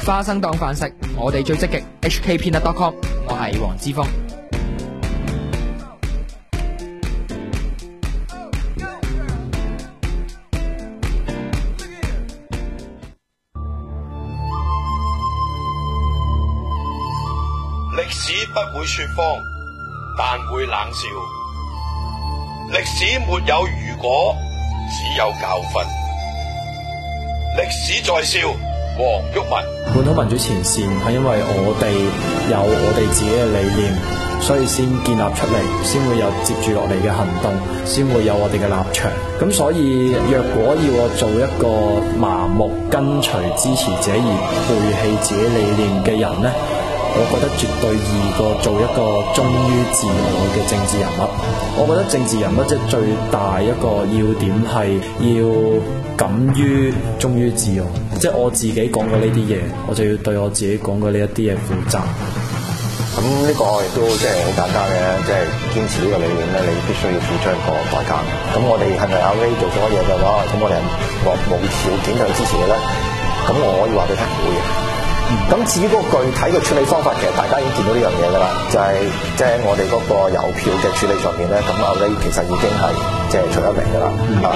花生當飯食，我哋最積極。hkpeanut.com， 我係黃之鋒。 歷史不會說謊，但會冷笑。歷史沒有如果，只有教訓。歷史在笑，黃毓民。 本土民主前線係因為我哋有我哋自己嘅理念，所以先建立出嚟，先會有接住落嚟嘅行動，先會有我哋嘅立場。咁所以若果要我做一個麻木跟隨支持者而背棄自己理念嘅人呢，我覺得絕對易過做一個忠於自我嘅政治人物。我覺得政治人物即係最大一個要點係要敢於忠於自我，即係我自己講過呢啲嘢，我就要對我自己講過呢一啲嘢負責。 咁呢個亦都即係好簡單嘅，即係堅持呢個理念咧，你必須要付出一個代價。咁我哋係咪阿 Ray 做錯嘢嘅話，咁我哋無條件去支持你咧？咁我可以話俾你聽唔會嘅。咁至於嗰個具體嘅處理方法，其實大家已經見到呢樣嘢㗎啦，就係即係我哋嗰個郵票嘅處理上面咧，咁阿 Ray 其實已經係即係出咗名㗎啦。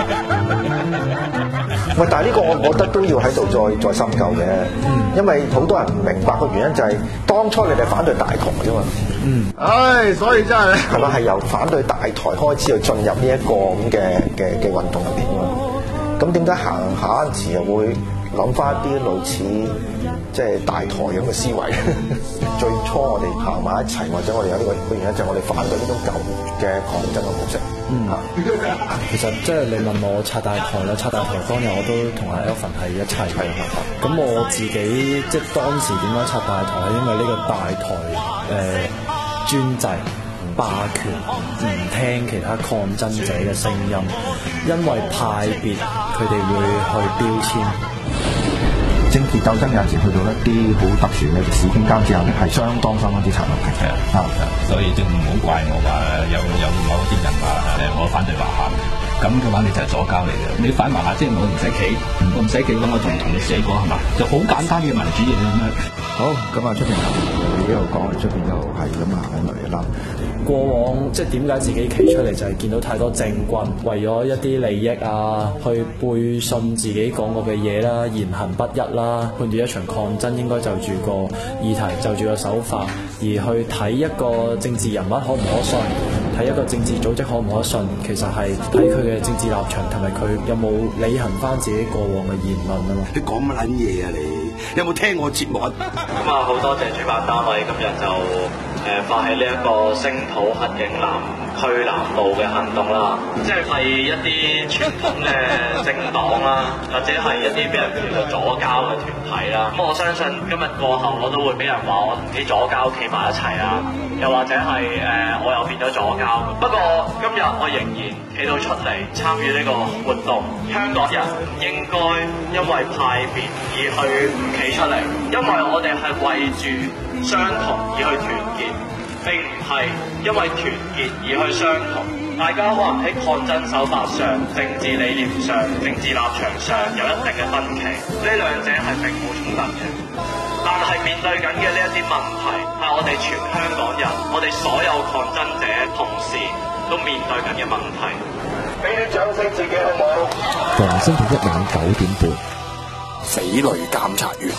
喂，但係呢個我覺得都要喺度再深究嘅，因為好多人唔明白個原因就係當初你哋反對大台啫嘛。 唉，所以真係係咪係由反對大台開始去進入呢一個咁嘅運動入邊㗎嘛？咁點解行下時又會諗翻一啲類似即係大台咁嘅思維？最初我哋行埋一齊，或者我哋有呢個原因，就係我哋反對呢種舊嘅抗爭嘅模式。 其實即係你問我拆大台啦，拆大台當日我都同阿 Alvin 係一齊嘅。咁我自己即係當時點解拆大台，係因為呢個大台專制霸權，唔聽其他抗爭者嘅聲音，因為派別佢哋會去標籤。 政治鬥爭有時去到一啲好特殊嘅歷史傾交之後咧，係相當之殘酷嘅。 所以就唔好怪我話有某啲人話我反對華夏，咁嘅話你就係左膠嚟嘅。你反華夏即係我唔使企，我唔使企咁，我同你死過係嘛？就好簡單嘅民主嘢咁樣。 好，咁啊出邊你一路講，出邊又係咁行緊嚟啦。 過往即係點解自己企出嚟，就係見到太多政棍為咗一啲利益啊，去背信自己講過嘅嘢啦，言行不一啦，判斷一場抗爭應該就住個議題，就住個手法，而去睇一個政治人物可唔可信，睇一個政治組織可唔可信，其實係睇佢嘅政治立場同埋佢有冇履行翻自己過往嘅言論啊嘛。 你講乜撚嘢啊你？有冇聽我節目啊？ 咁啊，好多謝主辦單位今日就發起呢一個聲討黑警南區南部嘅行動啦，即係一啲傳統嘅政黨啦，或者係一啲俾人叫做左膠嘅團體啦。咁我相信今日過後我都會俾人話我同啲左膠企埋一齊啦，又或者係我又變咗左膠。不過今日我仍然企到出嚟參與呢個活動，香港人唔應該因為派別而去唔企出嚟，因為我哋係為住相同而去團結，並唔係因為團結而去相同。大家可能喺抗爭手法上、政治理念上、政治立場上有一定嘅分歧，呢兩者係並冇衝突嘅。但係面對緊嘅呢一啲問題，係我哋全香港人、我哋所有抗爭者同時都面對緊嘅問題。俾啲掌聲自己好唔好？ 逢星期一晚9點半， 匪類監察員。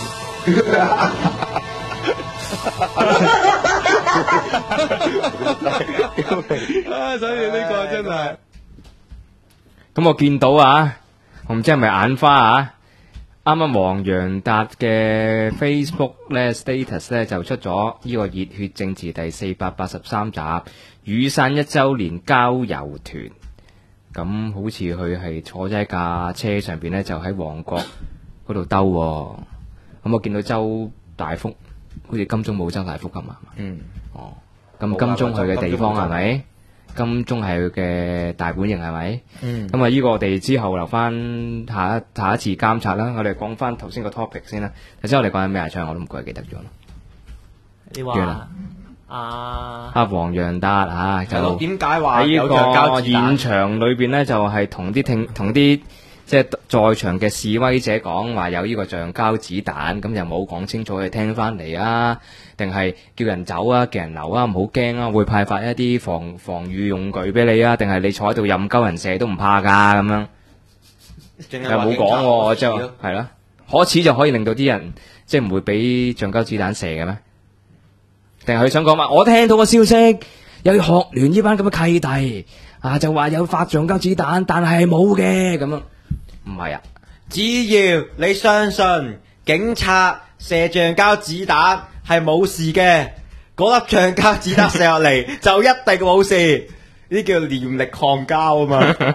所以呢個真係咁我見到啊，我唔知係咪眼花啊，啱啱黃洋達嘅 Facebook 咧 status 咧就出咗呢個熱血政治第483集雨傘1週年郊遊團，咁好似佢係坐喺架車上邊咧，就喺旺角嗰度兜，咁我見到周大福，好似金鐘冇周大福咁嘛？哦，咁金鐘佢嘅地方係咪？金鐘係佢嘅大本營係咪？咁啊，呢個我哋之後留翻下一次監察啦。我哋講翻頭先個 topic 先啦。頭先我哋講緊咩唱，我都唔鬼記得咗咯。 你話黃洋達啊，就點解話喺呢個現場裏邊咧，就係同啲即係在場嘅示威者講話有呢個橡膠子彈，咁又冇講清楚，去聽翻嚟啊？定係叫人走啊，叫人留啊，唔好驚啊，會派發一啲防禦用具俾你啊？定係你坐喺度任鳩人射都唔怕㗎咁樣？又冇講喎，即係係啦，可恥就可以令到啲人即係唔會俾橡膠子彈射嘅咩？定係佢想講話？我聽到個消息，有學聯呢班咁嘅契弟啊，就話有發橡膠子彈，但係冇嘅咁樣，唔係啊？ 只要你相信警察射橡膠子彈係冇事嘅，嗰粒橡膠子彈射落嚟就一定冇事，呢叫念力抗膠啊嘛！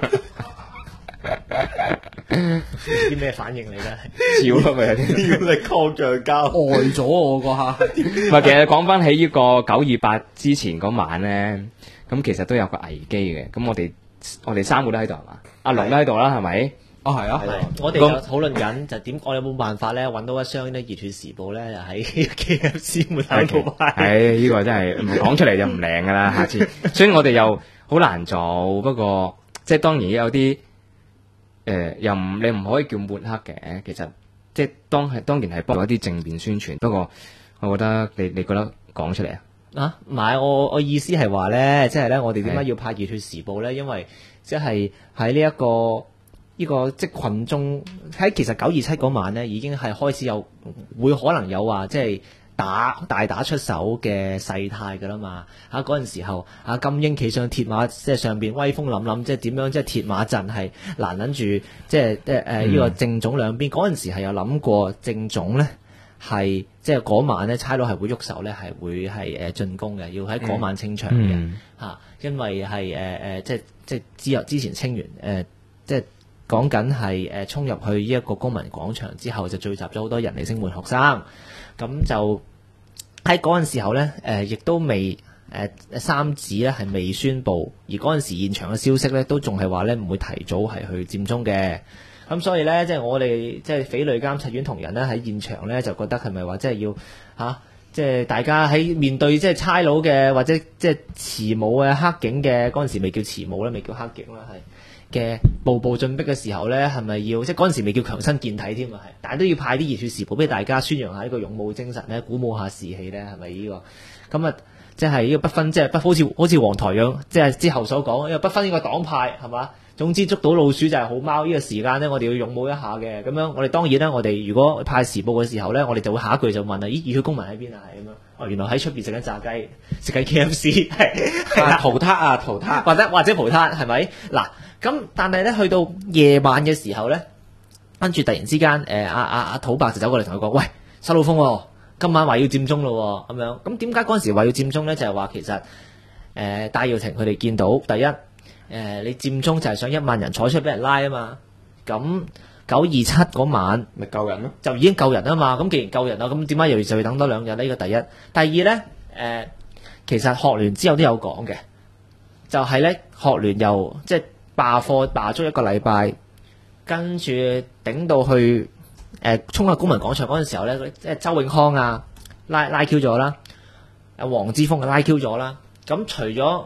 啲咩反應嚟㗎？ 笑咪念力抗橡膠， 呆咗我嗰下。 唔係，其實講翻起呢個928之前嗰晚咧，咁其實都有個危機嘅。咁我哋三個都喺度係嘛？阿龍都喺度啦，係咪？ 哦，係啊，我哋就討論緊就點，我有冇辦法咧揾到一箱咧《熱血時報》咧，就喺 KFC 門口度賣。 係呢個真係唔講出嚟就唔靚噶啦，下次。所以我哋又好難做，不過即係當然有啲你唔可以叫抹黑嘅，其實即係當然係幫一啲正面宣傳。不過我覺得你覺得講出嚟啊？ 啊，唔係，我意思係話咧，即係咧，我哋點解要派《熱血時報》咧？因為即係喺呢一個即係群眾喺其實927嗰晚咧，已經係開始會可能有話即係大打出手嘅勢態㗎啦嘛。嗰陣時候金英企上鐵馬，即係上邊威風凜凜，即係點樣即係鐵馬陣係難忍住，即係呢個政總兩邊嗰陣時係有諗過政總咧。係即係嗰晚咧，差佬係會喐手咧，係會係進攻嘅，要喺嗰晚清場嘅嚇，因為係即係之前清完即係講緊係衝入去呢一個公民廣場之後，就聚集咗好多人嚟聲援學生，咁就喺嗰陣時候咧亦都未三子咧係未宣佈，而嗰陣時現場嘅消息咧都仲係話咧唔會提早係去佔中嘅。咁所以咧，即係我哋即係匪類監察院同仁咧喺現場咧，就覺得係咪話即係要即係大家喺面對即係差佬嘅或者即係慈母嘅黑警嘅嗰陣時未叫慈母啦，未叫黑警啦，係嘅步步進逼嘅時候咧，係咪要即係嗰陣時未叫強身健體添啊？係，但係都要派啲熱血時報俾大家宣揚下呢個勇武精神咧，鼓舞下士氣咧，係咪呢個？咁啊，即係呢個不分即係好似黃台樣，即係之後所講，因為不分呢個黨派係嘛？總之捉到老鼠就係好貓，呢個時間咧，我哋要勇武一下嘅。咁樣我哋當然咧，我哋如果派時報嘅時候咧，我哋就會下一句就問啊：咦，熱血公民喺邊啊？係咁樣。哦，原來喺出邊食緊炸雞，食緊 KFC， 係淘汰啊，淘汰， 或者葡撻係咪？嗱，咁但係咧去到夜晚嘅時候咧，跟住突然之間阿土伯就走過嚟同佢講：喂，收老風喎，今晚話要佔中咯咁樣。咁點解嗰陣時話要佔中咧？就係話其實戴耀廷佢哋見到第一。你佔中就係想1萬人坐出去俾人拉啊嘛，咁927嗰晚咪救人咯， 就已經救人啊嘛，咁既然救人啦，咁點解又要等多2日呢？呢個第一，第二咧，其實學聯之後都有講嘅，就係咧學聯又即係罷課罷足1個禮拜，跟住頂到去衝入公民廣場嗰陣時候咧，即係周永康啊拉 Q 咗啦，黃之鋒拉 Q 咗啦，咁除咗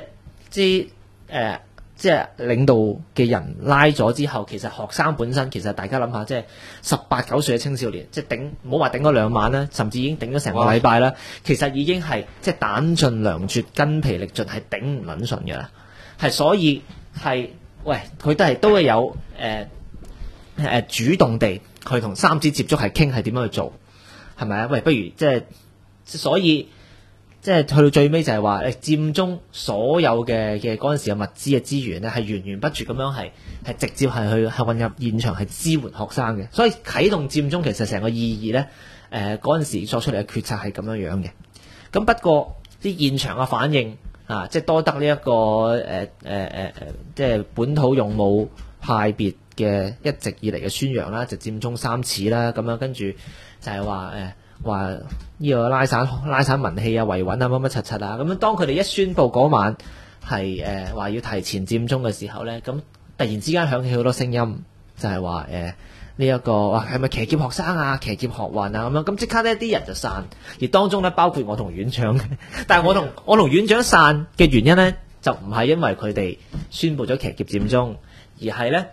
即係領導嘅人拉咗之後，其實學生本身其實大家諗下，即係18、9歲嘅青少年，即係唔好話頂嗰2晚啦，甚至已經頂咗成個禮拜啦。其實已經係即係彈盡糧絕、筋疲力盡，係頂唔撚順嘅啦。係所以係喂，佢都係有主動地去同三子接觸，係傾係點樣去做，係咪啊？喂，不如即係所以。即係去到最尾就係話，佔中所有嘅嗰陣時嘅物資嘅資源咧，係源源不絕咁樣係直接係混入現場係支援學生嘅，所以啟動佔中其實成個意義咧，嗰陣時作出嚟嘅決策係咁樣嘅。咁不過啲現場嘅反應啊，即係多得呢一個即係本土勇武派別嘅一直以嚟嘅宣揚啦，就佔中3次啦，咁樣跟住就係話呢個拉散民氣啊、維穩啊、乜乜柒柒啊，咁樣當佢哋一宣佈嗰晚係話要提前佔中嘅時候咧，咁突然之間響起好多聲音，就係話呢一個哇係咪騎劫學生啊、騎劫學運啊咁樣，咁即刻呢啲人就散，而當中咧包括我同院長，但係我同院長散嘅原因咧，就唔係因為佢哋宣佈咗騎劫佔中，而係咧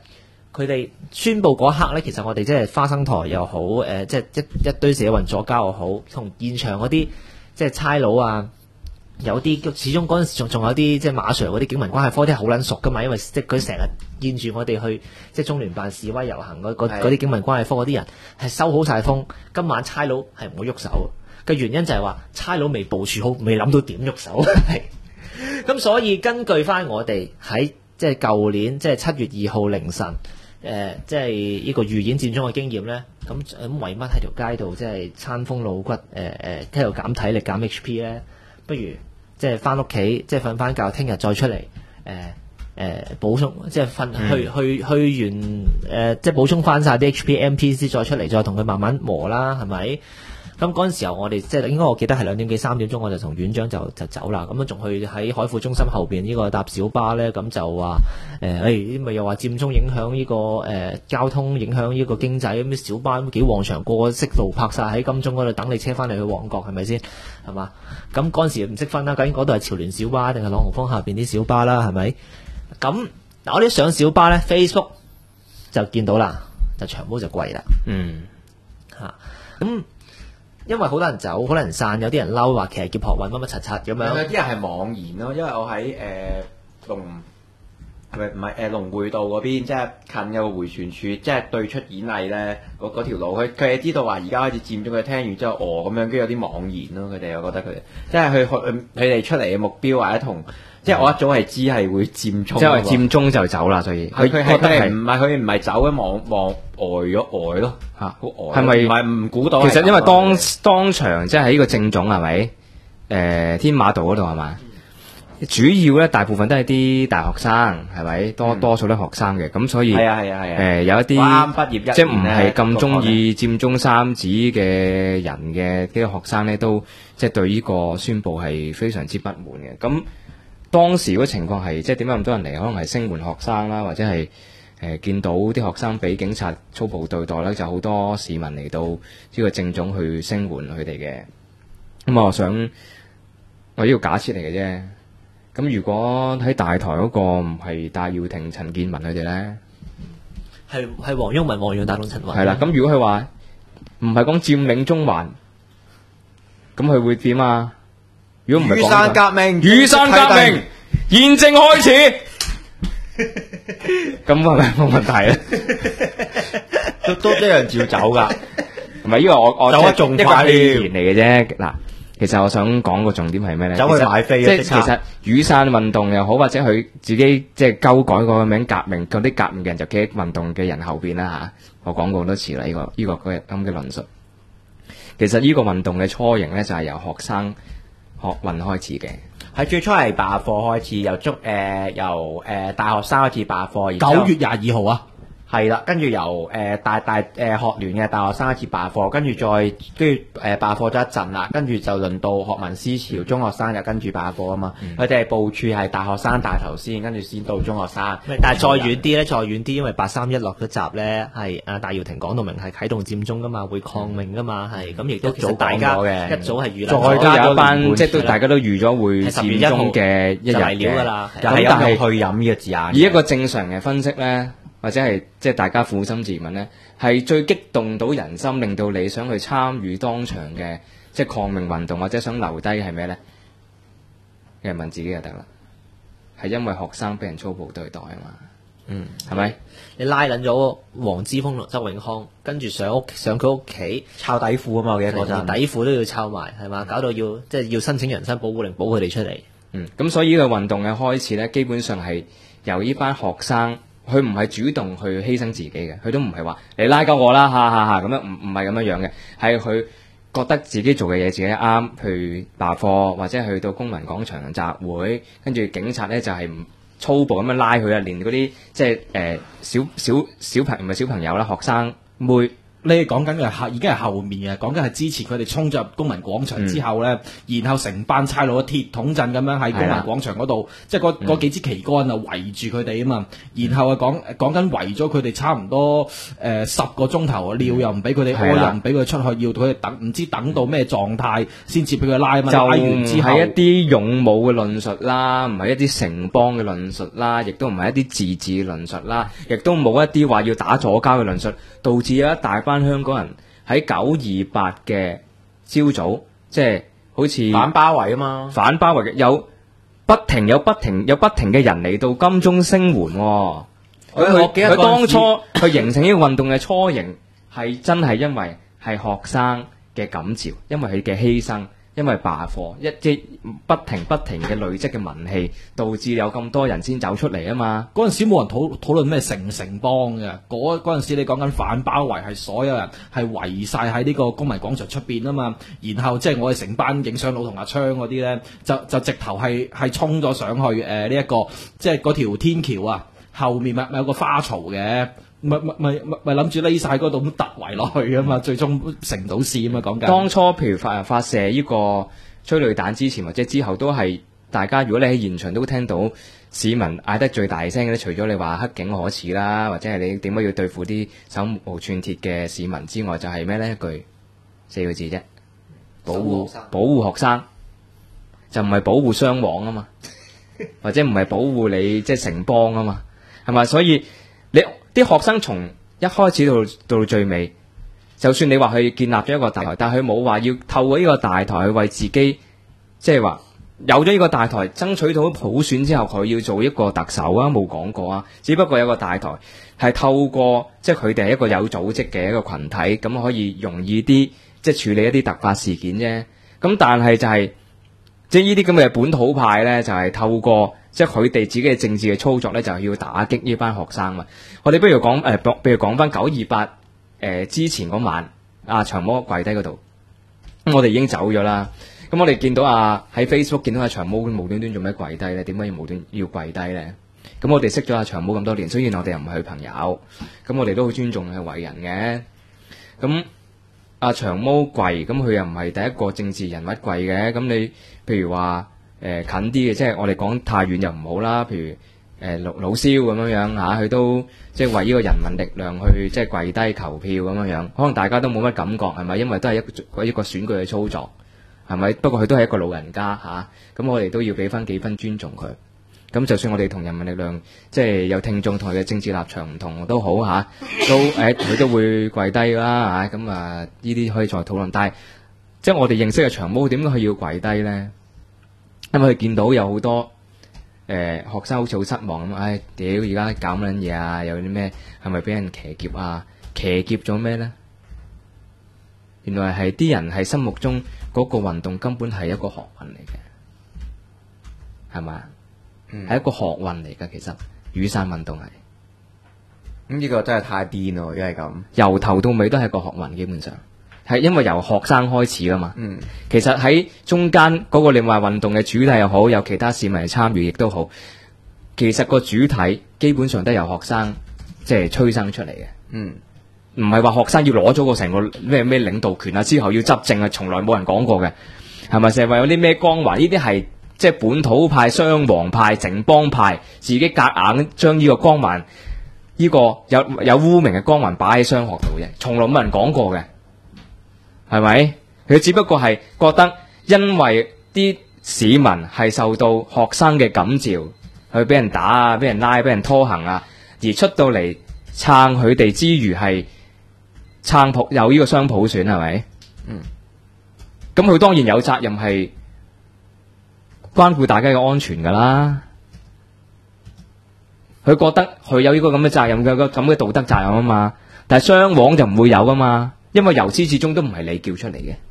佢哋宣佈嗰刻咧，其實我哋即係花生台又好，即係一堆社運左膠又好，同現場嗰啲即係差佬啊，有啲始終嗰陣時仲有啲即係馬 Sir 嗰啲警民關係科啲係好撚熟噶嘛，因為即係佢成日見住我哋去即係中聯辦示威遊行嗰啲警民關係科嗰啲人係收好晒風，今晚差佬係唔會喐手嘅原因就係話差佬未部署好，未諗到點喐手。咁所以根據翻我哋喺即係舊年即係7月2號凌晨。即係呢個預演佔中嘅經驗咧，咁為乜喺條街度即係餐風露骨，喺度減體力減 HP 咧？不如即係翻屋企，即係瞓翻覺，聽日再出嚟，補充，即係去完，即係補充翻晒啲 HP MPC 再出嚟，再同佢慢慢磨啦，係咪？咁嗰陣時候我哋即係應該我記得係2點幾3點鐘，我就同院長就走啦。咁樣仲去喺海富中心後邊呢個搭小巴咧，咁就話咪又話佔中影響呢個交通，影響呢個經濟，咁小巴幾旺場，個個識路泊晒喺金鐘嗰度等你車翻嚟去旺角，係咪先？係嘛？咁嗰陣時唔識分啦，究竟嗰度係潮聯小巴定係朗豪坊下邊啲小巴啦？係咪？咁嗱，我哋上小巴咧 ，Facebook 就見到啦，就長毛就貴啦。咁。因為好多人走，好多人散，有啲人嬲話騎劫學運乜乜柒柒咁樣。 有啲人係妄言咯，因為我喺龍匯道嗰邊，即係近嘅迴旋處，即係對出演藝咧嗰條路，佢係知道話而家開始佔中，佢聽完之後咁樣，跟住有啲妄言咯。佢哋我覺得佢哋即係佢哋出嚟嘅目標或者同。即係我一早係知係會佔中， 即係佔中就走啦，所以佢覺得係唔係佢唔係走嘅望呆咯嚇，好呆。係咪唔係唔估到？ 其實因為當場即係喺呢個政總係咪？天馬道嗰度係嘛？主要咧大部分都係啲大學生係咪？多數都係學生嘅，咁所以係有一啲啱畢業即係唔係咁中意佔中三子嘅人嘅啲學生咧，都即係對呢個宣佈係非常之不滿嘅。咁當時嗰個情況係即係點解咁多人嚟？可能係聲援學生啦，或者係見到啲學生俾警察粗暴對待咧，就好多市民嚟到呢個政總去聲援佢哋嘅。咁我想我呢個假設嚟嘅啫。咁如果喺大台嗰個唔係戴耀廷、陳健民佢哋咧， 係黃毓民、黃洋達同陳雲。 係啦，咁如果佢話唔係講佔領中環，咁佢會點啊？如果唔係雨傘革命， 雨傘革命現正開始，咁係咪冇問題咧？ 都一樣照走噶， 唔係呢個我走得仲快言嚟嘅啫。嗱，其實我想講個重點係咩咧？ 走去買飛， 即係其實雨傘運動又好，或者佢自己即係修改個名革命，嗰啲革命嘅人就企喺運動嘅人後邊啦嚇。我講過好多次啦，呢個咁嘅論述。其實呢個運動嘅雛形咧，就係由學生學運開始嘅， 係最初係罷課開始，由大學生開始罷課。 9月22號啊， 係啦，跟住由大學聯嘅大學生開始罷課，跟住罷課咗一陣啦，跟住就輪到學民思潮，中學生就跟住罷課啊嘛。佢哋係部署係大學生帶頭先，跟住先到中學生。 但係再遠啲，因為831落咗閘咧，係戴耀廷講到明係啟動佔中噶嘛，會抗命噶嘛，係咁亦都其實大家一早係預料咗， 再加有一班即係都大家都預咗會佔中嘅一日嘅， 又係有去飲呢個字眼。 以一個正常嘅分析咧，或者係即係大家撫心自問咧，係最激動到人心，令到你想去參與當場嘅即係抗命運動，或者想留低係咩咧？你問自己就得啦，係因為學生俾人粗暴對待啊嘛，係咪？ 你拉撚咗黃之鋒同周永康，跟住上佢屋企抄底褲啊嘛，我記得嗰陣底褲都要抄埋，係嘛？搞到要申請人身保護令保佢哋出嚟。 咁所以呢個運動嘅開始咧，基本上係由呢班學生。佢唔係主動去犧牲自己嘅，佢都唔係話你拉鳩我啦，咁樣唔係咁樣嘅，係佢覺得自己做嘅嘢自己啱，去罷課或者去到公民廣場集會，跟住警察咧就係唔粗暴咁樣拉佢啊，連嗰啲即係小朋友唔係小朋友啦，學生妹你哋講緊嘅係已經係後面嘅，講緊係之前佢哋衝咗入公民廣場之後咧，然後成班差佬嘅鐵桶陣咁樣喺公民廣場嗰度，即係嗰幾支旗杆啊圍住佢哋啊嘛，然後啊講緊圍咗佢哋差唔多10個鐘頭，尿又唔俾佢哋屙，又唔俾佢出去，要佢哋等到咩狀態先至俾佢拉嘛，拉完之後係一啲勇武嘅論述啦，唔係一啲城邦嘅論述啦，亦都唔係一啲自治嘅論述啦，亦都冇一啲話要打左膠嘅論述，導致有一大班香港人喺928嘅朝早，即係好似反包圍啊嘛， 反包圍嘅有不停嘅人嚟到金鐘聲援喎。佢當初佢形成呢個運動嘅初型係真係因為係學生嘅感召，因為佢嘅犧牲，因為罷課，即不停嘅累積嘅民氣，導致有咁多人先走出嚟啊嘛。 嗰陣時冇人討論咩城邦嘅，嗰陣時你講緊反包圍係所有人係圍晒喺呢個公民廣場出邊啊嘛，然後即係我哋成班影相佬同阿昌嗰啲咧，就直頭係衝咗上去呢一個即係嗰條天橋啊，後面咪有個花槽嘅。咪諗住匿晒嗰度咁突圍落去啊嘛，最終成唔到事啊嘛，講緊。當初譬如發射呢個催淚彈之前或者之後都係大家，如果你喺現場都聽到市民嗌得最大聲嘅咧，除咗你話黑警可恥啦，或者係你點解要對付啲手無寸鐵嘅市民之外，就係咩咧？一句4個字啫，保護學生，就唔係保護雙簧啊嘛，或者唔係保護你即係城邦啊嘛，係咪？所以你啲學生從一開始到最尾，就算你話佢建立咗一個大台，但係佢冇話要透過呢個大台去為自己，即係話有咗呢個大台爭取到普選之後，佢要做一個特首啊，冇講過啊。只不過有個大台係透過即係佢哋係一個有組織嘅一個群體，咁可以容易啲即係處理一啲突發事件啫。咁但係就係即係呢啲咁嘅本土派咧，就係透過即係佢哋自己嘅政治嘅操作咧，就係要打擊呢班學生嘛。我哋不如講譬如講翻928之前嗰晚，阿長毛跪低嗰度，咁我哋已經走咗啦。咁我哋見到喺 Facebook 見到阿長毛無端端做咩跪低咧？點解要無端要跪低咧？咁我哋識咗阿長毛咁多年，雖然我哋又唔係佢朋友，咁我哋都好尊重佢為人嘅。咁阿長毛跪，咁佢又唔係第一個政治人物跪嘅。咁你譬如話近啲嘅，即係我哋講太遠又唔好啦。譬如老蕭咁樣佢都即係為呢個人民力量去即係跪低投票咁樣，可能大家都冇乜感覺係咪？因為都係一個選舉嘅操作係咪？不過佢都係一個老人家咁我哋都要俾翻幾分尊重佢。咁就算我哋同人民力量即係有聽眾同佢嘅政治立場唔同都好都佢都會跪低啦咁呢啲可以再討論。但係即係我哋認識嘅長毛點解佢要跪低咧？因為佢見到有好多學生好似好失望咁，屌而家搞乜嘢啊？有啲咩係咪俾人騎劫啊？騎劫咗咩咧？原來係啲人係心目中嗰個運動根本係一個學問嚟嘅，係咪？係一個學問嚟㗎，其實雨傘運動係。 呢個真係太癲咯，因為咁由頭到尾都係個學問，基本上係因為由學生開始㗎嘛。其實喺中間嗰個你話運動嘅主題又好，有其他市民嚟參與亦都好，其實個主體基本上都係由學生即係催生出嚟嘅。唔係話學生要攞咗個成個咩領導權之後要執政從來冇人講過嘅，係咪？成日話有啲咩光環，呢啲係即係本土派、雙黃派、城邦派自己夾硬將呢個光環，呢個有污名嘅光環擺喺商學度嘅，從來冇人講過嘅，係咪？佢只不過係覺得因為啲市民係受到學生嘅感召，去俾人打俾人拉、俾人拖行而出到嚟撐佢哋之餘係撐有呢個雙普選，係咪？咁佢當然有責任係關顧大家嘅安全㗎啦。佢覺得佢有呢個咁嘅責任嘅，咁嘅道德責任啊嘛。但係雙簧就唔會有㗎嘛，因為由始至終都唔係你叫出嚟嘅，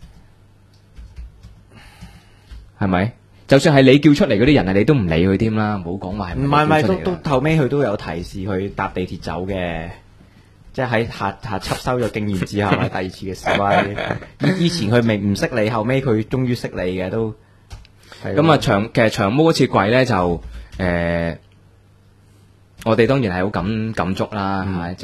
係咪？就算係你叫出嚟嗰啲人你都唔理佢添啦，唔好講話係咪？ 唔係，都後尾佢都有提示佢搭地鐵走嘅。即係喺下吸收咗經驗之後，第二次嘅示威，以前佢明唔識你，後尾佢終於識你嘅都。 咁其實長毛嗰次跪咧就我哋當然係好感觸啦，即係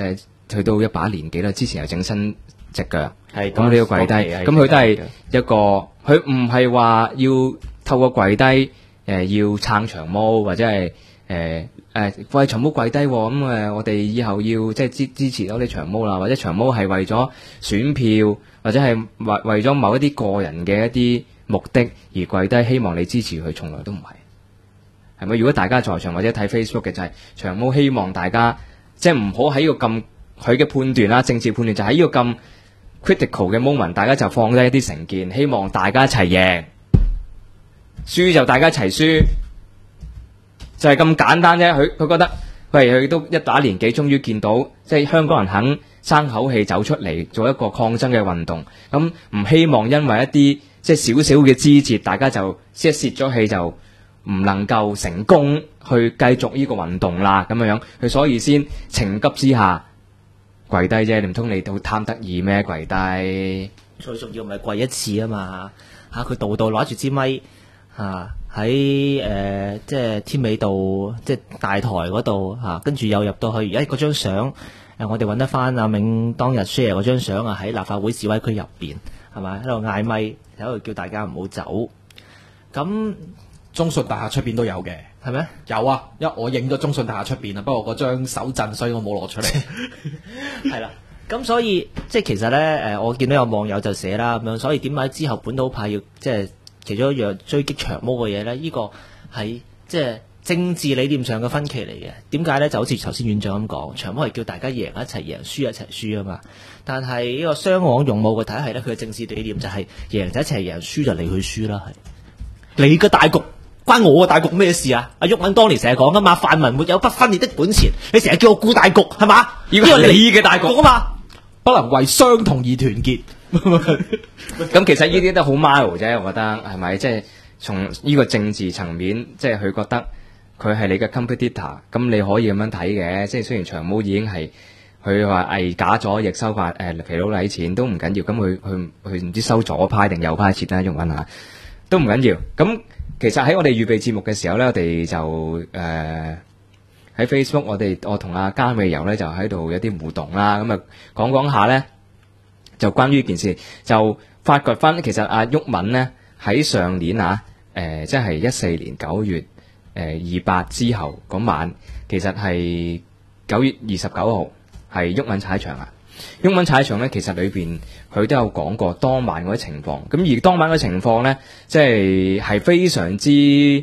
去到一把年紀啦，之前又整親隻腳， 係咁你要跪低，咁佢都係一個，佢唔係話要透過跪低要撐長毛或者係喂長毛跪低喎，咁我哋以後要即係支持到你長毛啦，或者長毛係為咗選票或者係為咗某一啲個人嘅一啲目的而跪低，希望你支持佢，從來都唔係，係咪？如果大家在場或者睇 Facebook 嘅就係長毛，希望大家即係唔好喺呢個咁佢嘅判斷啦，政治判斷就喺呢個咁 critical 嘅 moment， 大家就放低一啲成見，希望大家一齊贏，輸就大家一齊輸，就係咁簡單啫。佢覺得，喂，佢都一把年紀，終於見到即係香港人肯爭口氣走出嚟做一個抗爭嘅運動，咁唔希望因為一啲即係少少嘅枝節，大家就即係泄咗氣就唔能夠成功去繼續呢個運動啦，咁樣佢所以先情急之下跪低啫，唔通你都貪得意咩？跪低最重要咪跪一次啊嘛嚇！佢度度攞住支咪嚇喺即係添美道即係大台嗰度嚇，跟住又入到去。而家嗰張相我哋揾得翻阿銘當日 share 嗰張相啊，喺立法會示威區入邊係咪喺度嗌咪，喺度叫大家唔好走。咁中信大廈出邊都有嘅， 係咩？ 有啊，因為我影咗中信大廈出邊啊，不過嗰張手震，所以我冇攞出嚟。 係啦，咁所以即係其實咧，我見到有網友就寫啦咁樣，所以點解之後本土派要即係其中一樣追擊長毛嘅嘢咧？呢個係即係政治理念上嘅分歧嚟嘅。點解咧？就好似頭先院長咁講，長毛係叫大家贏一齊贏，輸一齊輸啊嘛。但係呢個雙黃勇武嘅體系咧，佢嘅政治理念就係贏就一齊贏，輸就你去輸啦。係你嘅大局關我嘅大局咩事啊？阿毓民當年成日講噶嘛，泛民沒有不分裂的本錢，你成日叫我顧大局係嘛？呢個係你嘅大局啊嘛， 不能為相同而團結。 咁其實呢啲都好 mild 啫，我覺得係咪？即係從呢個政治層面，即係佢覺得佢係你嘅 competitor， 咁你可以咁樣睇嘅。即係雖然長毛已經係佢話偽假咗，亦收發肥佬禮錢都唔緊要。咁佢唔知收左派定右派錢啦，用緊下都唔緊要。咁其實喺我哋預備節目嘅時候咧，我哋就喺 Facebook， 我同阿加美油咧就喺度有啲互動啦。咁啊講下咧，就關於件事就發掘翻，其實阿毓民咧喺上年即係14年9月28之後嗰晚，其實係9月29號係毓民踩場啊。毓民踩場咧，其實裏邊佢都有講過當晚嗰啲情況。咁而當晚嗰啲情況咧，即係非常之，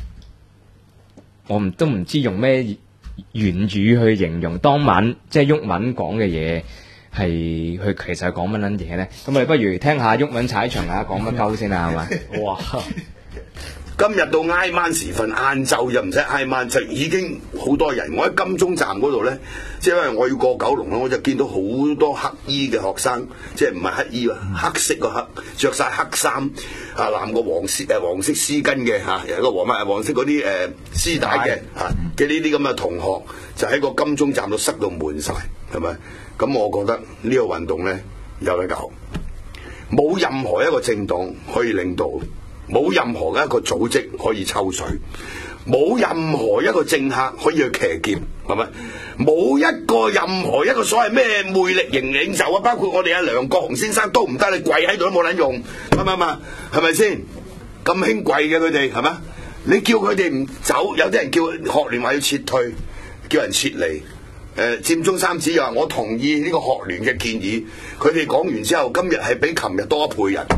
都唔知用咩言語去形容當晚即係毓民講嘅嘢，係佢其實係講乜撚嘢咧？咁我哋不如聽下毓民踩場講乜鳩先啦，係嘛？ 哇！今日到挨晚時分，晏晝又唔使挨晚，就已經好多人。我喺金鐘站嗰度咧，即係因為我要過九龍啦，我就見到好多黑衣嘅學生，即係唔係黑衣啊，黑色個黑，着晒黑衫，攬個黃色絲巾嘅有個黃色嗰啲絲帶嘅嘅呢啲咁嘅同學，就喺個金鐘站度塞到滿晒，係咪？咁我覺得呢個運動咧有得搞，冇任何一個政黨可以領導。冇任何嘅一個組織可以抽水，冇任何一個政客可以去騎劫，係咪？冇任何一個所謂咩魅力型領袖啊，包括我哋阿梁國雄先生都唔得，你跪喺度都冇撚用，係咪先？咁輕貴嘅佢哋係咪？你叫佢哋唔走，有啲人叫學聯話要撤退，叫人撤離。佔中三子又話我同意呢個學聯嘅建議，佢哋講完之後，今日係比琴日多1倍人。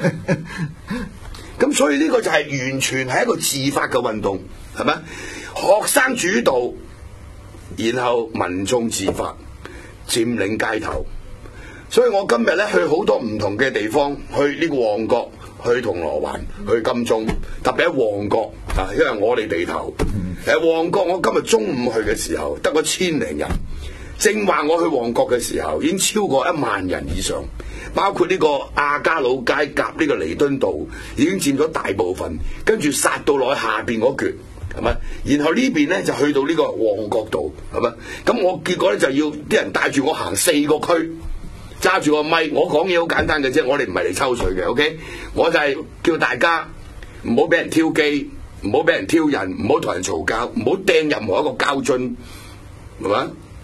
咁所以呢個就係完全係一個自發嘅運動，係咪？學生主導，然後民眾自發佔領街頭。所以我今日咧去好多唔同嘅地方，去呢個旺角，去銅鑼灣，去金鐘，特別喺旺角因為我哋地頭。旺角我今日中午去嘅時候，得個1000零人。正話我去旺角嘅時候，已經超過1萬人以上。包括呢個亞皆老街夾呢個彌敦道已經佔咗大部分，跟住殺到落去下邊嗰橛，係咪？然後呢邊咧就去到呢個旺角道，係咪？咁我結果咧就要啲人帶住我行4個區，揸住個咪，我講嘢好簡單嘅啫，我哋唔係嚟抽水嘅 ，OK？ 我就係叫大家唔好俾人挑機，唔好俾人挑人，唔好同人嘈交，唔好掟任何一個膠樽，係咪？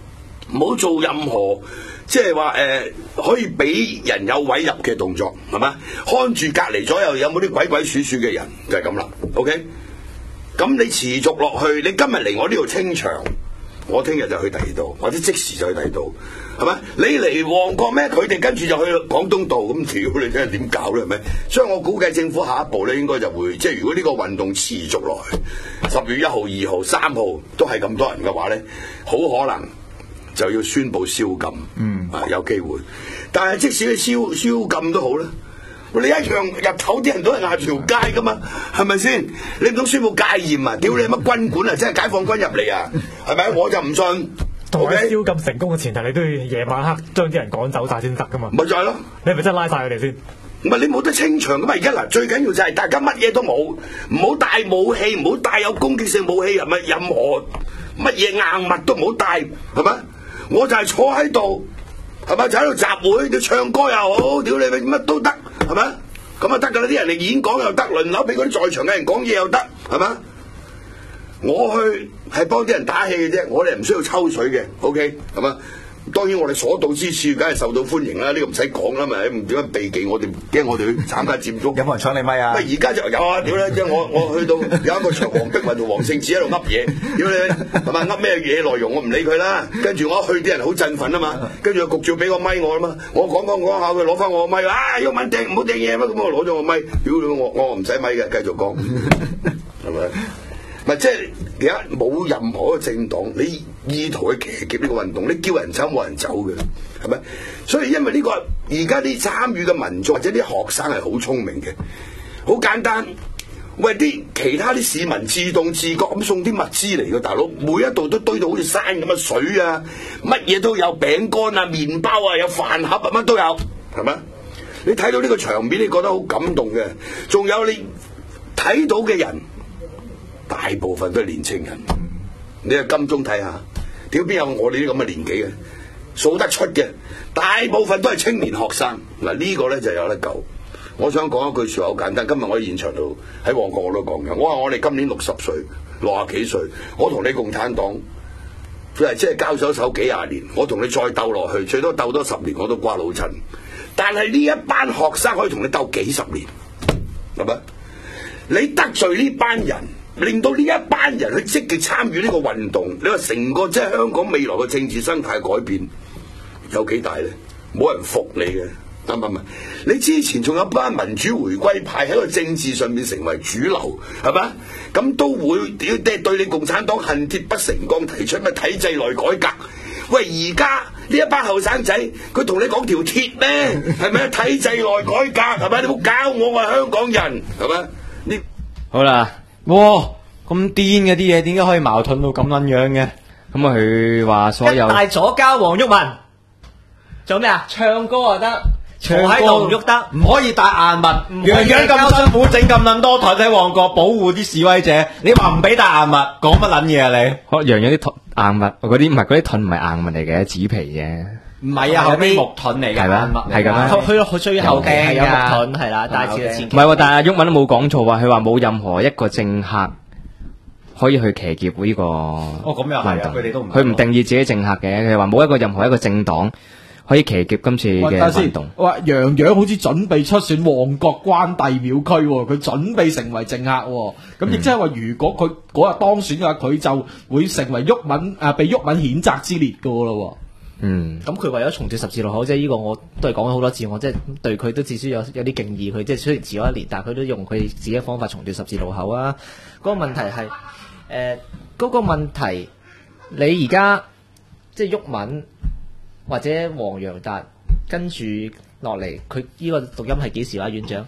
唔好做任何即係話可以俾人有位入嘅動作，係嘛？看住隔離左右有冇啲鬼鬼祟祟嘅人，就係咁啦。OK， 咁你持續落去，你今日嚟我呢度清場，我聽日就去第二度，或者即時就去第二度，係咪？你嚟旺角咩？佢哋跟住就去廣東道，咁屌你真係點搞咧？係咪？所以我估計政府下一步咧，應該就會即係如果呢個運動持續落去，10月1號、2號、3號都係咁多人嘅話咧，好可能就要宣布宵禁。有機會。但係即使你宵禁都好啦，你一樣日頭啲人都係壓條街噶嘛，係咪先？你唔通宣布戒嚴啊？屌你乜軍管啊？真係解放軍入嚟啊？係咪？我就唔信。 同埋宵禁成功嘅前提，你都要夜晚黑將啲人趕走晒先得噶嘛。 咪就係咯， 你係咪真係拉晒佢哋先？ 唔係你冇得清場噶嘛？而家嗱，最緊要就係大家乜嘢都冇，唔好帶武器，唔好帶有攻擊性武器，係咪？任何乜嘢硬物都唔好帶，係咪？我就係坐喺度，係咪？就喺度集會，你唱歌又好，屌你乜都得，係咪？咁啊得噶啦！啲人嚟演講又得，輪流俾嗰啲在場嘅人講嘢又得，係咪？我去係幫啲人打氣嘅啫，我哋唔需要抽水嘅 ，OK 係嘛？當然我哋所到之處，梗係受到歡迎啦，呢個唔使講啦，咪唔點解避忌我哋驚我哋去參加佔中？ 有冇人搶你咪啊？ 而家就有啊！屌咧，即係我去到有一個場，黃碧雲同黃聖智喺度噏嘢，屌你係咪噏咩嘢內容？我唔理佢啦。跟住我一去啲人好振奮啊嘛，跟住焗住俾個咪我啊嘛，我講下佢攞翻我個咪，毓民掟唔好掟嘢乜咁，我攞咗個咪，屌你我唔使咪嘅，繼續講係咪？唔係即係而家冇任何嘅政黨，你意圖去騎劫呢個運動，你叫人走冇人走嘅，係咪？所以因為呢個而家啲參與嘅民眾或者啲學生係好聰明嘅，好簡單。喂，啲其他啲市民自動自覺咁送啲物資嚟嘅，大佬每一度都堆到好似山咁嘅水啊，乜嘢都有，餅乾啊、麵包啊、有飯盒啊，乜都有，係咪？你睇到呢個場面，你覺得好感動嘅。仲有你睇到嘅人。大部分都係年青人，你去金鐘睇下，屌邊有我哋啲咁嘅年紀嘅，數得出嘅，大部分都係青年學生。嗱呢個咧就有得救。我想講一句説話好簡單，今日我喺現場度喺旺角我都講嘅，我話我哋今年60歲，60幾歲，我同你共產黨，佢係即係交手幾廿年，我同你再鬥落去，最多鬥多10年我都瓜老襯。但係呢一班學生可以同你鬥幾十年，係咪？你得罪呢班人？令到呢一班人去積極參與呢個運動，你話成個即係香港未來嘅政治生態改變有幾大咧？冇人服你嘅，啱唔啱？你之前仲有班民主回歸派喺個政治上面成為主流，係咪？咁都會對你共產黨恨鐵不成鋼，提出咩體制內改革？喂，而家呢一班後生仔，佢同你講條鐵咩？係咪？體制內改革係咪？你冇搞我係香港人係咪？呢好啦。 哇！咁癲嘅啲嘢，點解可以矛盾到咁撚樣嘅？ 咁啊，佢話所有一大左膠黃毓民，做咩啊？唱歌就得，坐喺度唔喐得， 唔可以帶硬物。樣樣咁辛苦，整咁撚多台喺旺角保護啲示威者，你話唔俾帶硬物，講乜撚嘢啊你？ 樣樣啲硬物，嗰啲唔係嗰啲盾唔係硬物嚟嘅，紙皮嘅。 唔係啊，後尾木盾嚟嘅， 係咩？係咁咩？ 去到最後係有木盾，係啦，大致嘅前。 唔係喎，但係阿毓民都冇講錯喎，佢話冇任何一個政客可以去騎劫呢個咁又係啊，佢哋都唔。 佢唔定義自己政客嘅，佢話冇一個任何一個政黨可以騎劫今次嘅運動。 哇，楊洋好似準備出選旺角關帝廟區喎，佢準備成為政客喎，咁亦即係話，如果佢嗰日當選嘅話，佢就會成為毓民被毓民譴責之列㗎咯。 咁佢為咗重奪十字路口，即係呢個我都係講咗好多次，我即係對佢都至少有啲敬意。佢即係雖然遲咗1年，但係佢都用佢自己嘅方法重奪十字路口啊！嗰個問題係嗰個問題，你而家即係毓民或者黃洋達跟住落嚟，佢呢個錄音係幾時啊，院長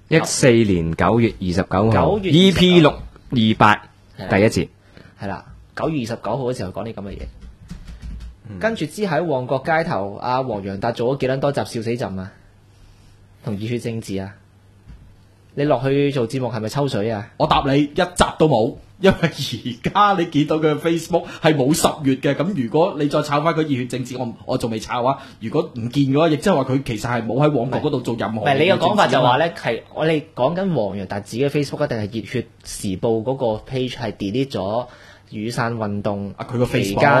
？14年9月29號 EP 628第一節係啦，9月29號嘅時候講啲咁嘅嘢。跟住之後喺旺角街頭，阿黃洋達做咗幾多集笑死朕啊，同熱血政治啊，你落去做節目係咪抽水啊？ 我答你一集都冇，因為而家你見到佢嘅 Facebook 係冇10月嘅，咁如果你再炒翻佢熱血政治，我仲未炒啊。如果唔見嘅話，亦即係話佢其實係冇喺旺角嗰度做任何。 唔係你嘅講法就話咧，係我哋講緊黃洋達自己嘅 Facebook 一定係熱血時報嗰個 page 係 delete 咗雨傘運動佢個 Facebook 間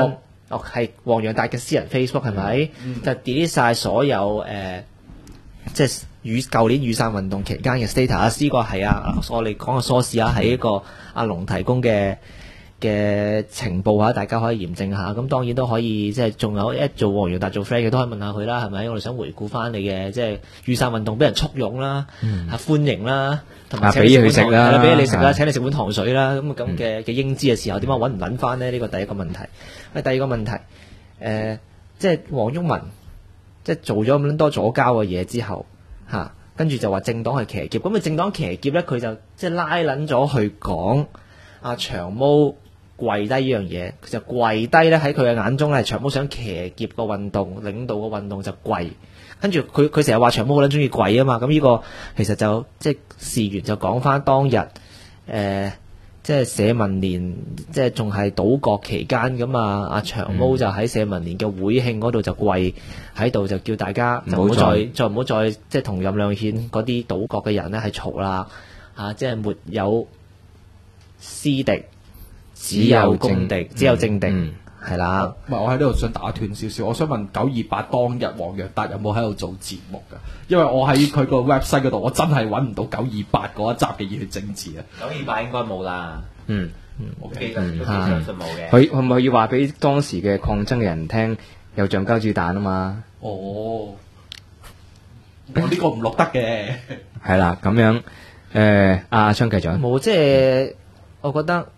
係黃洋達嘅私人 Facebook 係咪？就 delete 晒所有即係舊年雨傘運動期間嘅 status。呢個係我哋講嘅 source 係一個阿龍提供嘅情報大家可以驗證下。咁當然都可以即係仲有做黃洋達做 friend 嘅都可以問下佢啦，係咪？我哋想回顧翻你嘅即係雨傘運動俾人簇擁啦，歡迎啦。同埋請你食碗糖，俾你食啦，請你食碗糖水啦，咁嘅英姿嘅時候，點解揾唔揾翻呢？呢個第一個問題。第二個問題，即係黃毓民，即係做咗咁多左膠嘅嘢之後，跟住就話政黨係騎劫，咁政黨騎劫咧，佢就即係拉撚咗去講阿長毛跪低呢樣嘢，佢就跪低咧喺佢嘅眼中咧，長毛想騎劫個運動，領導個運動就跪。跟住佢成日話長毛好撚中意跪啊嘛，咁呢個其實就即係事緣就講翻當日即係社民連即係仲係倒國期間咁阿長毛就喺社民連嘅會慶嗰度就跪喺度，就叫大家就唔好再即係同任亮憲嗰啲倒國嘅人咧係嘈啦，即係沒有私敵，只有公敵，只有政敵。係啦， 唔係我喺呢度想打斷少少，我想問928當日黃洋達有冇喺度做節目㗎？因為我喺佢個 website 嗰度，我真係揾唔到928嗰一集嘅熱血政治啊 ！928應該冇啦。我記得都相信冇嘅。 佢係咪要話俾當時嘅抗爭嘅人聽有橡膠子彈啊嘛？ 我呢個唔錄得嘅。 係啦，咁樣阿昌繼續。 冇，即係我覺得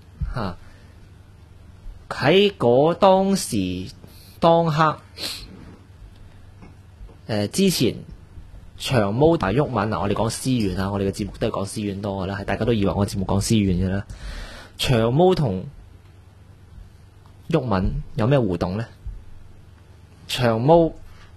喺當時當刻，之前長毛同毓民我哋講思遠啊，我哋嘅節目都係講思遠多噶啦，係大家都以為我節目講思遠嘅啦。長毛同毓民有咩互動呢？長毛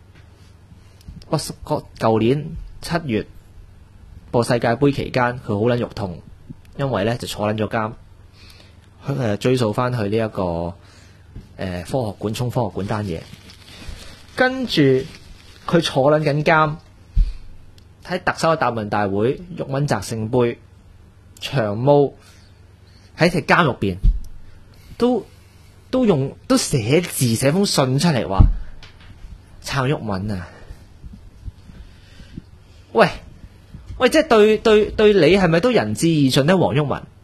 舊年7月播世界盃期間，佢好撚肉痛，因為咧就坐撚咗監。追溯翻去呢一個科學館衝科學館單嘢，跟住佢坐撚緊監，喺特首嘅答問大會，毓民擲聖杯，長毛喺條監入邊都寫字寫封信出嚟話撐毓民啊！喂，即係對你係咪都仁至義盡呢？黃毓民？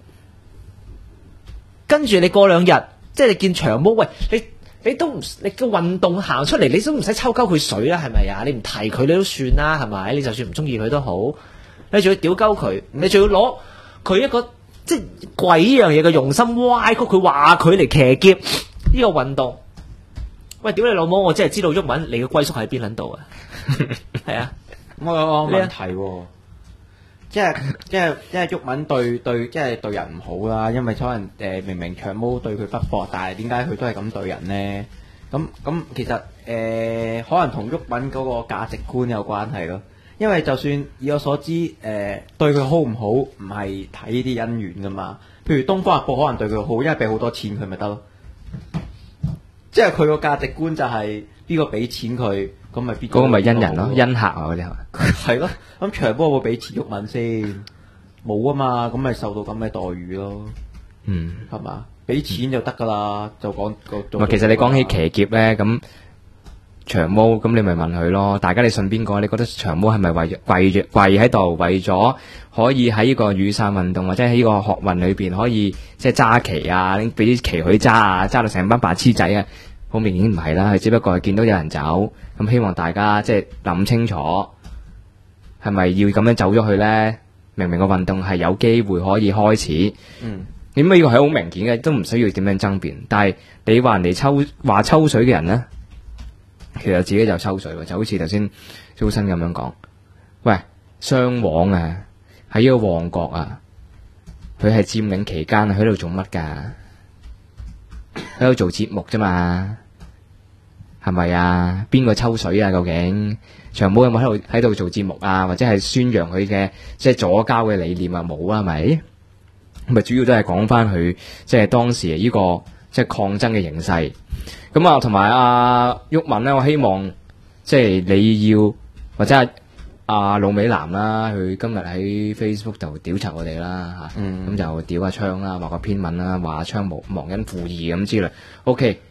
跟住你過兩日，即係你見長毛，喂，你都唔，你個運動行出嚟，你都唔使抽鳩佢水啦，係咪啊？你唔提佢你都算啦，係咪？你就算唔中意佢都好，你仲要屌鳩佢，你仲要攞佢一個即係鬼樣嘢嘅用心歪曲佢，話佢嚟騎劫呢個運動。喂，屌你老母！我真係知道毓民你嘅歸宿喺邊撚度啊？係啊， 我有個問題喎。即係毓民對即係對人唔好啦，因為可能明明長毛對佢不薄，但係點解佢都係咁對人呢？咁其實可能同毓民嗰個價值觀有關係咯。因為就算以我所知，對佢好唔好唔係睇呢啲恩怨噶嘛。譬如《東方日報》可能對佢好，因為俾好多錢佢咪得咯。即係佢個價值觀就係邊個俾錢佢。咁咪嗰個咪恩人咯，恩客啊嗰啲係咪？ 係咯，咁長毛會俾錢毓民先？冇啊嘛，咁咪受到咁嘅待遇咯。係嘛？俾錢就得噶啦，就講個。 其實你講起騎劫咧，咁長毛咁你咪問佢咯。大家你信邊個？你覺得長毛係咪跪喺度，為咗可以喺呢個雨傘運動或者喺呢個學運裏邊可以即係揸旗啊，俾啲旗佢揸啊，揸到成班白痴仔啊？好明顯唔係啦，佢只不過係見到有人走，咁希望大家即係諗清楚，係咪要咁樣走咗去呢？明明個運動係有機會可以開始，咁呢個係好明顯嘅，都唔需要點樣爭辯。但係你話人哋抽水嘅人呢，其實自己就抽水喎，就好似頭先蘇生咁樣講，喂，雙黃啊，喺呢個旺角啊，佢係佔領期間喺度做乜㗎？喺度做節目啫嘛，係咪啊？邊個抽水啊？究竟長毛有冇喺度做節目啊？或者係宣揚佢嘅即係左膠嘅理念啊？冇啊，係咪？咪主要都係講翻佢即係當時呢個即係抗爭嘅形勢。咁啊，同埋阿毓民咧，我希望即係你要或者係阿老美男啦，佢今日喺 Facebook 度屌柒我哋啦嚇，咁就屌阿昌啦，話個篇文啦，話阿昌忘恩負義咁之類。OK，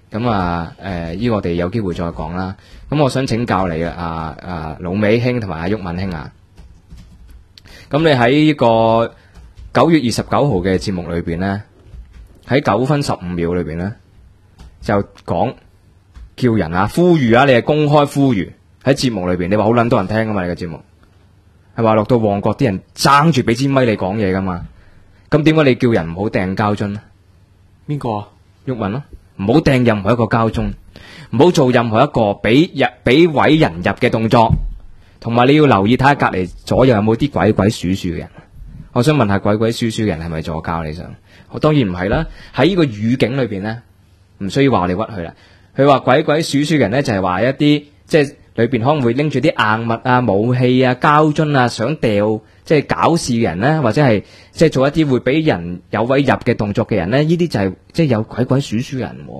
咁呢個我哋有機會再講啦。咁我想請教你老美兄同埋阿毓民兄啊。咁你喺呢個9月29號嘅節目裏邊呢，喺9分15秒裏邊呢，就講叫人呼籲你係公開呼籲喺節目裏邊，你話好撚多人聽噶嘛？你個節目係話落到旺角啲人爭住俾支咪你講嘢噶嘛？咁點解你叫人唔好掟膠樽呢？ 邊個啊？ 毓民咯，唔好掟任何一個膠樽，唔好做任何一個俾位人入嘅動作，同埋你要留意睇下隔離左右有冇啲鬼鬼祟祟嘅人。我想問下鬼鬼祟祟嘅人係咪助教你想？我當然唔係啦。喺呢個語境裏邊呢，唔需要話我哋屈佢啦。佢話鬼鬼祟祟嘅人呢，就係話一啲即係裏邊可能會拎住啲硬物啊、武器啊、膠樽啊，想掉即係搞事嘅人呢，或者係即係做一啲會俾人有位入嘅動作嘅人呢，呢啲就係即係有鬼鬼祟祟人喎。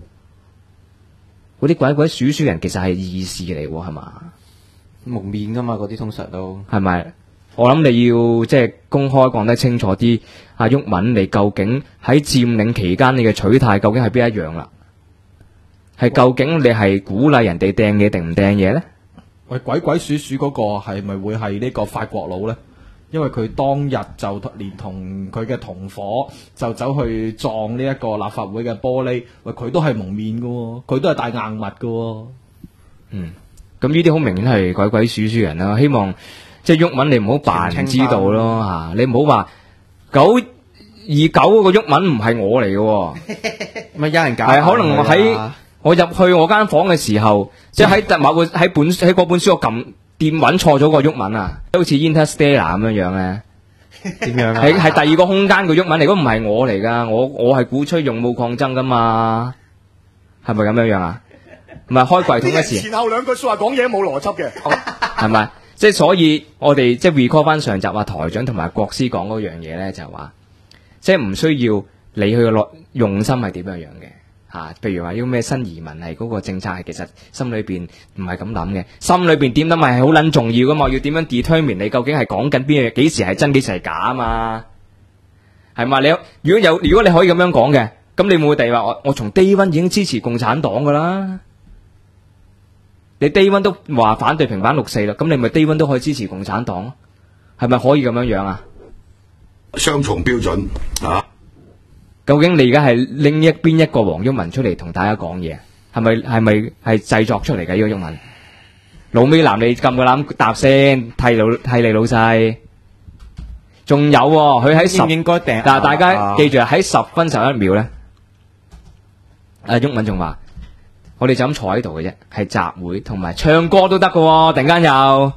嗰啲鬼鬼祟祟人其實係義士嚟喎，係嘛？ 蒙面噶嘛，嗰啲通常都係咪？我諗你要即係公開講得清楚啲，阿毓民你究竟喺佔領期間你嘅取態究竟係邊一樣啦？係究竟你係鼓勵人哋掟嘢定唔掟嘢呢？ 喂，鬼鬼祟祟嗰個係咪會係呢個法國佬呢？因為佢當日就連同佢嘅同伙就走去撞呢一個立法會嘅玻璃，喂，佢都係蒙面噶，佢都係戴硬物噶。 咁呢啲好明顯係鬼鬼祟祟人啦。希望即係毓民你唔好扮唔知道咯嚇，你唔好話929嗰個毓民唔係我嚟嘅， 咪有人搞係可能喺我入去我間房嘅時候，即係喺某個喺嗰本書我撳電揾錯咗個毓民啊，好似 Interstellar 咁樣咧。 點樣啊？ 係第二個空間嘅毓民嚟，如果唔係我嚟噶，我係鼓吹勇武抗爭噶嘛，係咪咁樣樣啊？唔係開櫃桶嘅事。 前後兩句說話講嘢冇邏輯嘅， 係咪？即係所以我哋即係 recall 翻上集台長同埋國師講嗰樣嘢咧，就係話，即係唔需要理佢嘅用心係點樣樣嘅。譬如話呢個咩新移民係嗰個政策係其實心裏邊唔係咁諗嘅，心裏邊點諗係好撚重要噶嘛，要點樣 determine 你究竟係講緊邊樣嘢，幾時係真幾時係假啊嘛，係嘛？你如果你可以咁樣講嘅，咁你會唔會第二話我從 day one 已經支持共產黨噶啦？你 day one 都話反對平反6·4啦，咁你咪 day one 都可以支持共產黨咯？係咪可以咁樣樣啊？ 雙重標準啊！ 究竟你而家係拎邊一個黃毓民出嚟同大家講嘢？係咪係製作出嚟嘅呢個毓民？老尾男你撳個膽答先，替你老細。仲有佢喺10 應該訂嗱，大家記住喺10分11秒咧，阿毓民仲話：我哋就咁坐喺度嘅啫，係集會同埋唱歌都得嘅。突然間又，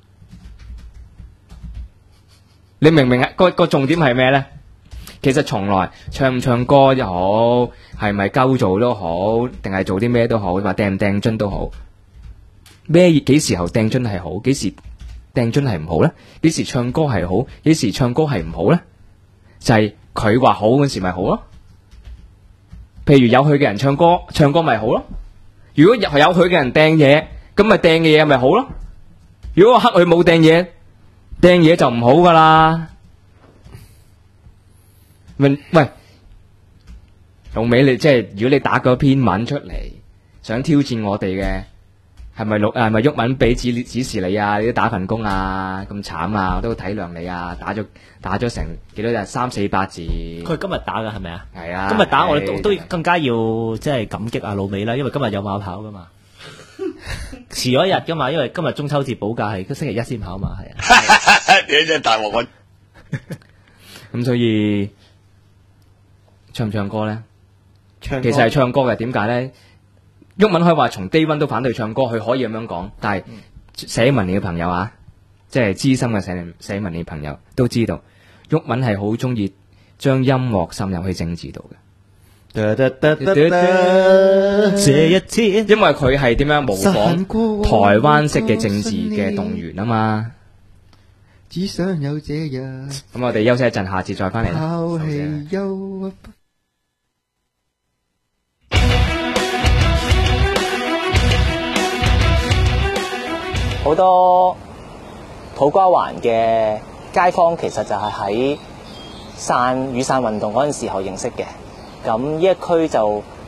你明唔明啊？個重點係咩咧？其實從來唱唔唱歌又好，係咪鳩做都好，定係做啲咩都好，話掟唔掟樽都好，幾時候掟樽係好，幾時掟樽係唔好咧？幾時唱歌係好，幾時唱歌係唔好咧？就係佢話好嗰時咪好咯。譬如有佢嘅人唱歌咪好咯。如果有佢嘅人掟嘢，咁咪掟嘅嘢咪好咯。如果我黑佢冇掟嘢就唔好噶啦。喂，老尾你即係如果你打嗰篇文出嚟，想挑戰我哋嘅，係咪毓民俾指示你啊？你都打份工啊，咁慘啊，我都體諒你啊！打咗成幾多日300-400字。 佢今日打㗎係咪啊？ 係啊， 今日打我哋都更加要即係感激阿老尾啦，因為今日有馬跑噶嘛，遲咗一日噶嘛，因為今日中秋節補假係星期1先跑嘛，係啊。 你真係大鑊咁所以。唱唔唱歌咧？其實係唱歌嘅，點解咧？毓民可以話從 day one 都反對唱歌，佢可以咁樣講，但係寫文嘅朋友啊，即係資深嘅寫文嘅朋友都知道，毓民係好中意將音樂滲入去政治度嘅。這一天，因為佢係點樣模仿台灣式嘅政治嘅動員啊嘛。 只想有這日。 咁我哋休息一陣，下次再翻嚟啦。 好多土瓜灣嘅街坊其實就係喺雨傘運動嗰陣時候認識嘅，咁呢一區就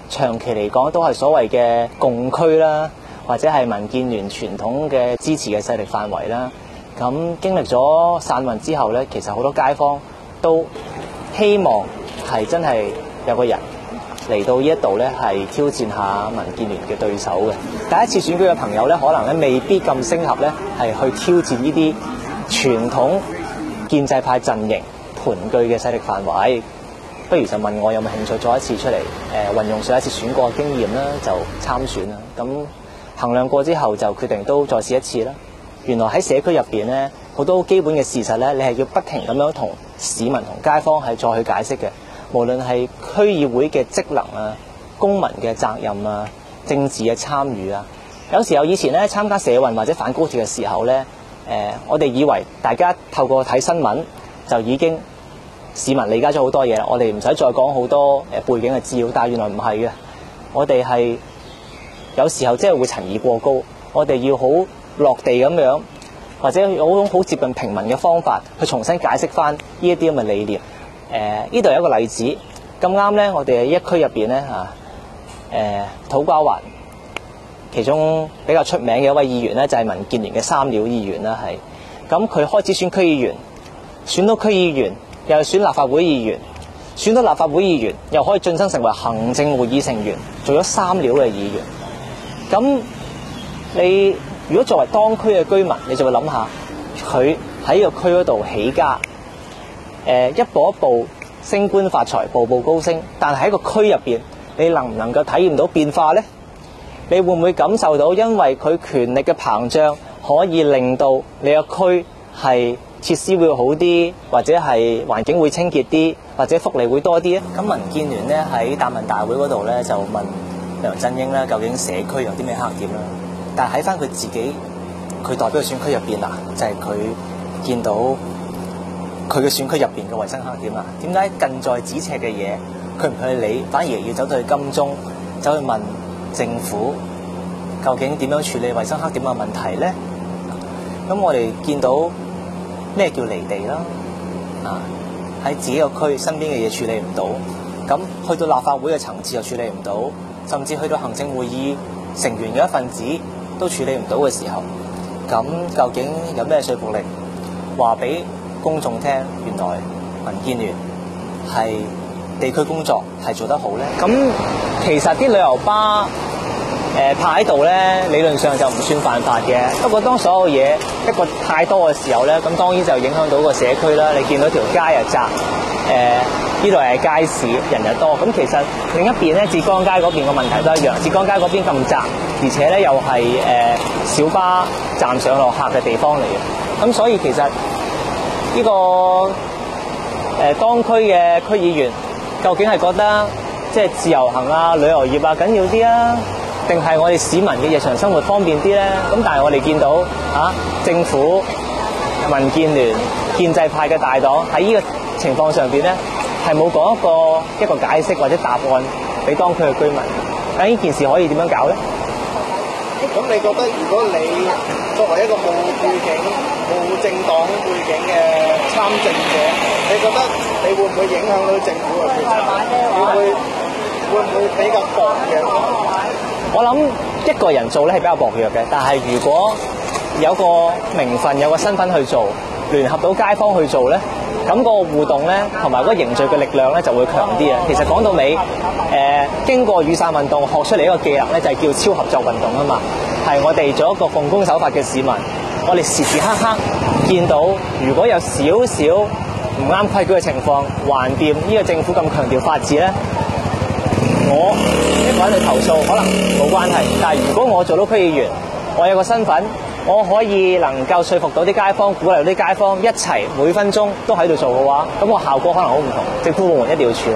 長期嚟講都係所謂嘅共區啦，或者係民建聯傳統嘅支持嘅勢力範圍啦。咁經歷咗散運之後呢，其實好多街坊都希望係真係有個人嚟到呢一度呢，係挑戰下民建聯嘅對手嘅。第一次選舉嘅朋友呢，可能咧未必咁適合呢，係去挑戰呢啲傳統建制派陣營盤踞嘅勢力範圍。不如就問我有冇興趣再一次出嚟運用上一次選過嘅經驗啦，就參選啦。咁衡量過之後就決定都再試一次啦。原來喺社區入邊呢，好多基本嘅事實呢，你係要不停咁樣同市民同街坊係再去解釋嘅。無論係區議會嘅職能啊、公民嘅責任啊、政治嘅參與啊，有時候以前呢參加社運或者反高鐵嘅時候呢，我哋以為大家透過睇新聞就已經市民理解咗好多嘢啦，我哋唔使再講好多背景嘅資料，但係原來唔係嘅，我哋係有時候真係會陳義過高，我哋要好落地咁樣，或者有種好接近平民嘅方法去重新解釋翻呢一啲咁嘅理念。呢度有一個例子，咁啱呢，我哋喺一區入邊呢，土瓜灣其中比較出名嘅一位議員呢，就係民建聯嘅三料議員啦，係咁佢開始選區議員，選到區議員，又選立法會議員，選到立法會議員，又可以晉升成為行政會議成員，做咗三料嘅議員。咁你如果作為當區嘅居民，你就會諗下佢喺呢個區嗰度起家，一步一步升官發財，步步高升。但係喺個區入邊，你能唔能夠體驗到變化呢？你會唔會感受到因為佢權力嘅膨脹，可以令到你個區係設施會好啲，或者係環境會清潔啲，或者福利會多啲咧？咁民建聯咧喺答問大會嗰度咧就問梁振英咧，究竟社區有啲咩黑點啦？但係喺翻佢自己，佢代表嘅選區入邊啊，就係佢見到佢嘅選區入邊嘅衞生黑點啊。點解近在咫尺嘅嘢佢唔去理，反而要走到去金鐘，走去問政府究竟點樣處理衞生黑點嘅問題咧？咁我哋見到咩叫離地啦？喺自己個區身邊嘅嘢處理唔到，咁去到立法會嘅層次又處理唔到，甚至去到行政會議成員嘅一份子都處理唔到嘅時候，咁究竟有咩說服力話俾公眾聽？原來民建聯係地區工作係做得好咧。咁其實啲旅遊巴泊喺度咧，理論上就唔算犯法嘅。不過當所有嘢一個太多嘅時候咧，咁當然就影響到個社區啦。你見到條街又窄，呢度係街市，人又多。咁其實另一邊咧，浙江街嗰邊嘅問題都一樣。浙江街嗰邊咁窄，而且咧又係小巴站上落客嘅地方嚟嘅。咁所以其實呢個當區嘅區議員究竟係覺得即係自由行啊、旅遊業啊緊要啲啊，定係我哋市民嘅日常生活方便啲咧？咁但係我哋見到政府、民建聯、建制派嘅大黨喺呢個情況上邊咧，係冇講一個解釋或者答案俾當區嘅居民。咁呢件事可以點樣搞咧？ 咁你覺得如果你作為一個冇背景、冇政黨背景嘅參政者，你覺得你會唔會影響到政府嘅決策？會唔會比較薄弱？ 我諗一個人做咧係比較薄弱嘅，但係如果有個名分、有個身份去做，聯合到街坊去做咧，咁個互動咧同埋嗰個凝聚嘅力量咧就會強啲啊！其實講到尾，經過雨傘運動學出嚟一個技能咧，就係叫超合作運動啊嘛。係我哋做一個奉公守法嘅市民，我哋時時刻刻見到，如果有少少唔啱規矩嘅情況，橫掂呢個政府咁強調法治咧，我一個人去投訴可能冇關係，但係如果我做到區議員，我有個身份，我可以能夠說服到啲街坊，鼓勵到啲街坊一齊每分鐘都喺度做嘅話，咁個效果可能好唔同。政府部門一定要處理。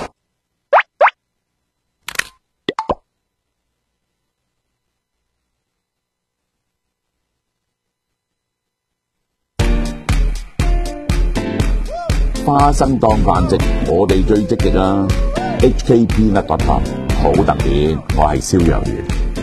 花生當飯食，我哋最積極啦。HKP 好特別，我係蕭若元。